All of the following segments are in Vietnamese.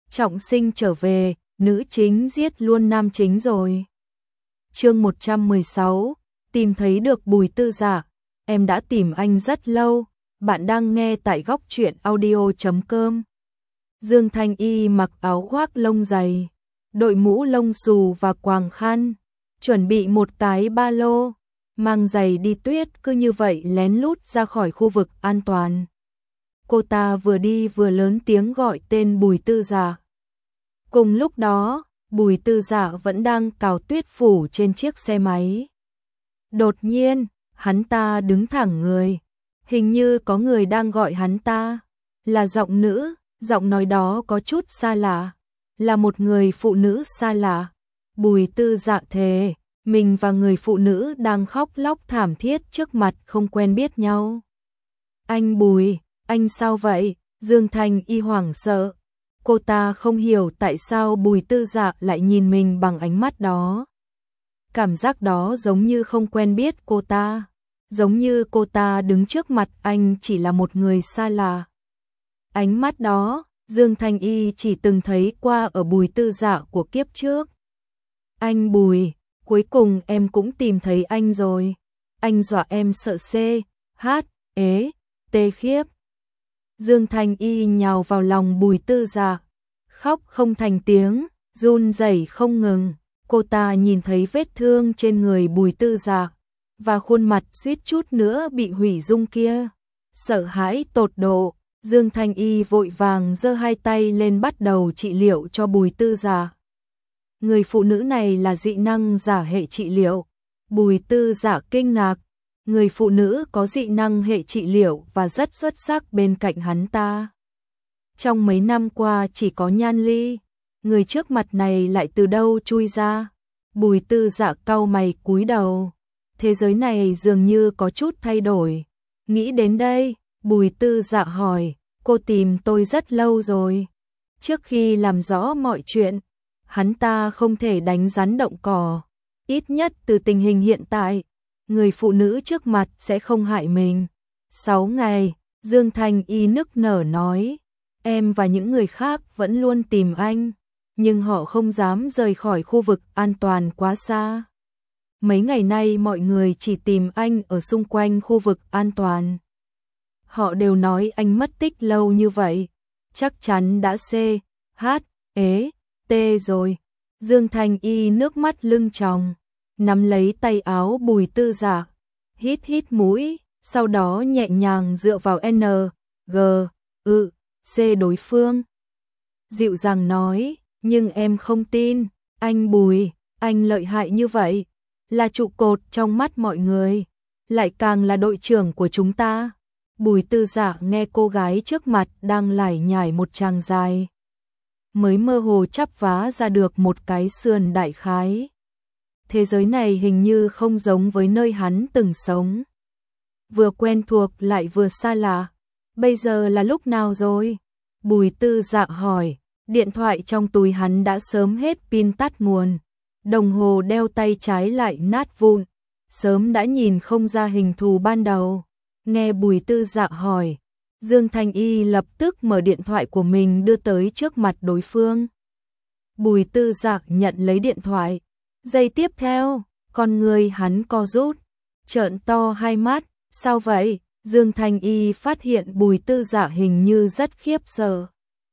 trọng sinh trở về, nữ chính giết luôn nam chính rồi. Chương 116, tìm thấy được Bùi Tư Dạ, em đã tìm anh rất lâu, bạn đang nghe tại góc truyện audio.com. Dương Thanh Y mặc áo khoác lông dày, đội mũ lông xù và quàng khăn, chuẩn bị một cái ba lô, mang giày đi tuyết, cứ như vậy lén lút ra khỏi khu vực an toàn. Cô ta vừa đi vừa lớn tiếng gọi tên Bùi Tư Dạ. Cùng lúc đó, Bùi Tư Dạ vẫn đang cào tuyết phủ trên chiếc xe máy. Đột nhiên, hắn ta đứng thẳng người, hình như có người đang gọi hắn ta, là giọng nữ, giọng nói đó có chút xa lạ, là một người phụ nữ xa lạ. Bùi Tư Dạ thề, mình và người phụ nữ đang khóc lóc thảm thiết trước mặt không quen biết nhau. Anh Bùi, anh sao vậy? Dương Thanh Y hoảng sợ. Cô ta không hiểu tại sao Bùi Tư Dạ lại nhìn mình bằng ánh mắt đó. Cảm giác đó giống như không quen biết cô ta, giống như cô ta đứng trước mặt anh chỉ là một người xa lạ. Ánh mắt đó, Dương Thanh Y chỉ từng thấy qua ở Bùi Tư Dạ của kiếp trước. Anh Bùi, cuối cùng em cũng tìm thấy anh rồi. Anh dọa em sợ tê khiếp. Dương Thanh Y nhào vào lòng Bùi Tư Dạ, khóc không thành tiếng, run rẩy không ngừng. Cô ta nhìn thấy vết thương trên người Bùi Tư Dạ và khuôn mặt suýt chút nữa bị hủy dung kia. Sợ hãi tột độ, Dương Thanh Y vội vàng giơ hai tay lên bắt đầu trị liệu cho Bùi Tư Dạ. Người phụ nữ này là dị năng giả hệ trị liệu. Bùi Tư Dạ kinh ngạc, người phụ nữ có dị năng hệ trị liệu và rất xuất sắc bên cạnh hắn ta. Trong mấy năm qua chỉ có Nhan Ly, người trước mặt này lại từ đâu chui ra? Bùi Tư Dạ cau mày cúi đầu. Thế giới này dường như có chút thay đổi. Nghĩ đến đây, Bùi Tư Dạ hỏi, cô tìm tôi rất lâu rồi. Trước khi làm rõ mọi chuyện, hắn ta không thể đánh rắn động cỏ. Ít nhất từ tình hình hiện tại, người phụ nữ trước mặt sẽ không hại mình. 6 ngày, Dương Thanh Y nức nở nói, em và những người khác vẫn luôn tìm anh, nhưng họ không dám rời khỏi khu vực an toàn quá xa. Mấy ngày nay mọi người chỉ tìm anh ở xung quanh khu vực an toàn. Họ đều nói anh mất tích lâu như vậy, chắc chắn đã rồi. Dương Thanh Y nước mắt lưng tròng, nắm lấy tay áo Bùi Tư Dạ, hít hít mũi, sau đó nhẹ nhàng dựa vào đối phương. Dịu dàng nói, nhưng em không tin, anh Bùi, anh lợi hại như vậy, là trụ cột trong mắt mọi người, lại càng là đội trưởng của chúng ta. Bùi Tư Dạ nghe cô gái trước mặt đang lải nhải một tràng dài, mới mơ hồ chắp vá ra được một cái sườn đại khái. Thế giới này hình như không giống với nơi hắn từng sống. Vừa quen thuộc lại vừa xa lạ. Bây giờ là lúc nào rồi? Bùi Tư Dạ hỏi. Điện thoại trong túi hắn đã sớm hết pin tắt nguồn. Đồng hồ đeo tay trái lại nát vụn. Sớm đã nhìn không ra hình thù ban đầu. Nghe Bùi Tư Dạ hỏi, Dương Thanh Y lập tức mở điện thoại của mình đưa tới trước mặt đối phương. Bùi Tư Dạ nhận lấy điện thoại. Giây tiếp theo, con người hắn co rút, trợn to hai mắt. Sao vậy? Dương Thanh Y phát hiện Bùi Tư Dạ hình như rất khiếp sợ,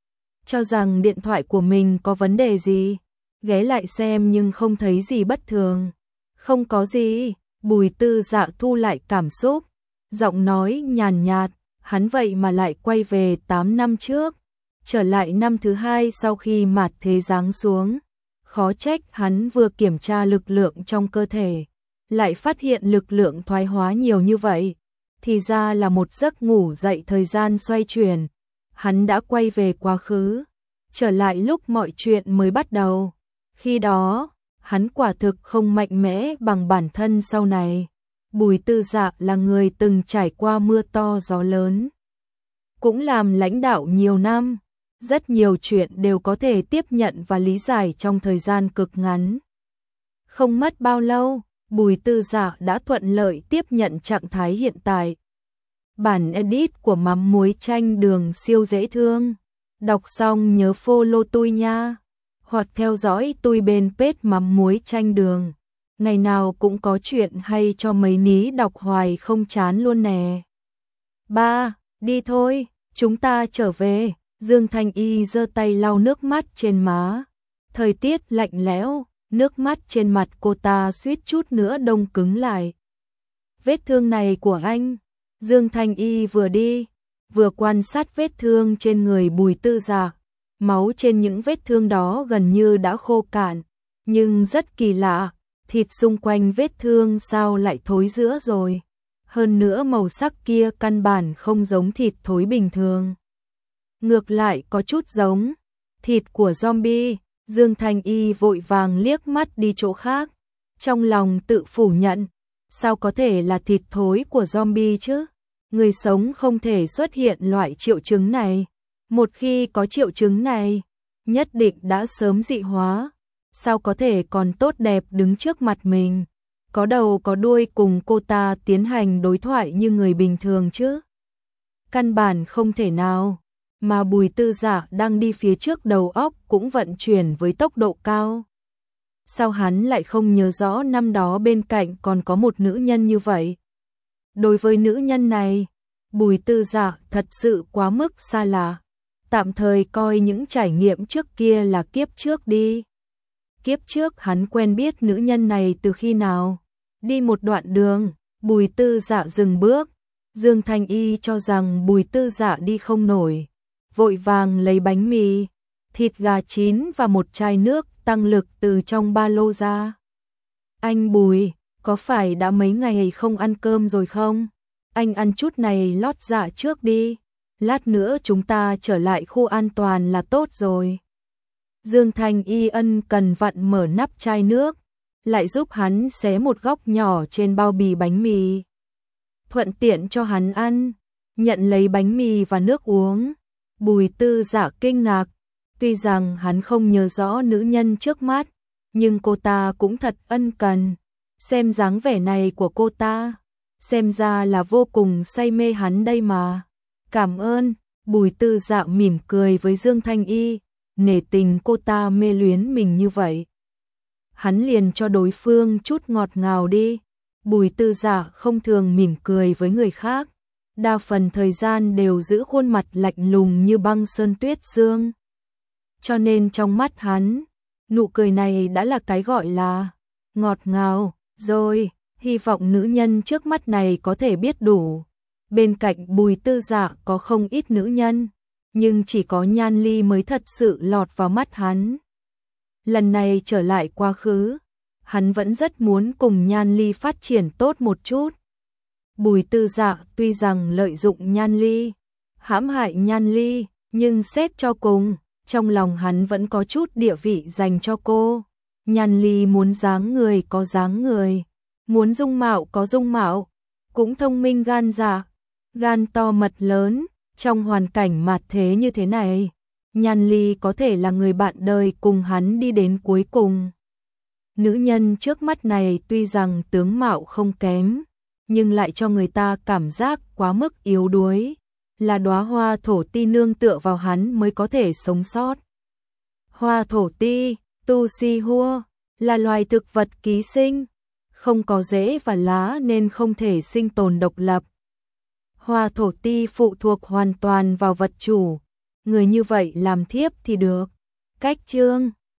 cho rằng điện thoại của mình có vấn đề gì. Ghé lại xem nhưng không thấy gì bất thường. Không có gì. Bùi Tư Dạ thu lại cảm xúc, giọng nói nhàn nhạt, hắn vậy mà lại quay về 8 năm trước, trở lại năm thứ 2 sau khi mạt thế giáng xuống. Khó trách hắn vừa kiểm tra lực lượng trong cơ thể, lại phát hiện lực lượng thoái hóa nhiều như vậy. Thì ra là một giấc ngủ dậy thời gian xoay chuyển. Hắn đã quay về quá khứ, trở lại lúc mọi chuyện mới bắt đầu. Khi đó, hắn quả thực không mạnh mẽ bằng bản thân sau này. Bùi Tư Dạ là người từng trải qua mưa to gió lớn, cũng làm lãnh đạo nhiều năm. Rất nhiều chuyện đều có thể tiếp nhận và lý giải trong thời gian cực ngắn. Không mất bao lâu, Bùi Tư Dạ đã thuận lợi tiếp nhận trạng thái hiện tại. Bản edit của mắm muối chanh đường siêu dễ thương. Đọc xong nhớ follow tôi nha, hoặc theo dõi tôi bên page mắm muối chanh đường. Ngày nào cũng có chuyện hay cho mấy ní đọc hoài không chán luôn nè. Ba, đi thôi, chúng ta trở về. Dương Thanh Y giơ tay lau nước mắt trên má. Thời tiết lạnh lẽo, nước mắt trên mặt cô ta suýt chút nữa đông cứng lại. Vết thương này của anh. Dương Thanh Y vừa đi, vừa quan sát vết thương trên người Bùi Tư Dạ. Máu trên những vết thương đó gần như đã khô cạn, nhưng rất kỳ lạ, thịt xung quanh vết thương sao lại thối rữa rồi. Hơn nữa màu sắc kia căn bản không giống thịt thối bình thường. Ngược lại có chút giống thịt của zombie. Dương Thanh Y vội vàng liếc mắt đi chỗ khác, trong lòng tự phủ nhận, sao có thể là thịt thối của zombie chứ? Người sống không thể xuất hiện loại triệu chứng này. Một khi có triệu chứng này, nhất định đã sớm dị hóa. Sao có thể còn tốt đẹp đứng trước mặt mình, có đầu có đuôi cùng cô ta tiến hành đối thoại như người bình thường chứ? Căn bản không thể nào. Mà Bùi Tư Dạ đang đi phía trước, đầu óc cũng vận chuyển với tốc độ cao. Sao hắn lại không nhớ rõ năm đó bên cạnh còn có một nữ nhân như vậy? Đối với nữ nhân này, Bùi Tư Dạ thật sự quá mức xa lạ. Tạm thời coi những trải nghiệm trước kia là kiếp trước đi. Kiếp trước hắn quen biết nữ nhân này từ khi nào? Đi một đoạn đường, Bùi Tư Dạ dừng bước. Dương Thanh Y cho rằng Bùi Tư Dạ đi không nổi, vội vàng lấy bánh mì, thịt gà chín và một chai nước tăng lực từ trong ba lô ra. Anh Bùi, có phải đã mấy ngày không ăn cơm rồi không? Anh ăn chút này lót dạ trước đi, lát nữa chúng ta trở lại khu an toàn là tốt rồi. Dương Thanh Y ân cần vặn mở nắp chai nước, lại giúp hắn xé một góc nhỏ trên bao bì bánh mì, thuận tiện cho hắn ăn, nhận lấy bánh mì và nước uống. Bùi Tư Dạ kinh ngạc, tuy rằng hắn không nhớ rõ nữ nhân trước mắt, nhưng cô ta cũng thật ân cần. Xem dáng vẻ này của cô ta, xem ra là vô cùng say mê hắn đây mà. Cảm ơn. Bùi Tư Dạ mỉm cười với Dương Thanh Y, nể tình cô ta mê luyến mình như vậy. Hắn liền cho đối phương chút ngọt ngào đi. Bùi Tư Dạ không thường mỉm cười với người khác, đa phần thời gian đều giữ khuôn mặt lạnh lùng như băng sơn tuyết sương. Cho nên trong mắt hắn, nụ cười này đã là cái gọi là ngọt ngào rồi. Hy vọng nữ nhân trước mắt này có thể biết đủ. Bên cạnh Bùi Tư Dạ có không ít nữ nhân, nhưng chỉ có Nhan Ly mới thật sự lọt vào mắt hắn. Lần này trở lại quá khứ, hắn vẫn rất muốn cùng Nhan Ly phát triển tốt một chút. Bùi Tư Dạ tuy rằng lợi dụng Nhan Ly, hãm hại Nhan Ly, nhưng xét cho cùng, trong lòng hắn vẫn có chút địa vị dành cho cô. Nhan Ly muốn dáng người có dáng người, muốn dung mạo có dung mạo, cũng thông minh gan dạ, gan to mật lớn. Trong hoàn cảnh mạt thế như thế này, Nhan Ly có thể là người bạn đời cùng hắn đi đến cuối cùng. Nữ nhân trước mắt này tuy rằng tướng mạo không kém, nhưng lại cho người ta cảm giác quá mức yếu đuối, là đóa hoa thổ ti nương tựa vào hắn mới có thể sống sót. Hoa thổ ti, tu si hua, là loài thực vật ký sinh, không có rễ và lá nên không thể sinh tồn độc lập. Hoa thổ ti phụ thuộc hoàn toàn vào vật chủ, người như vậy làm thiếp thì được. Cách chương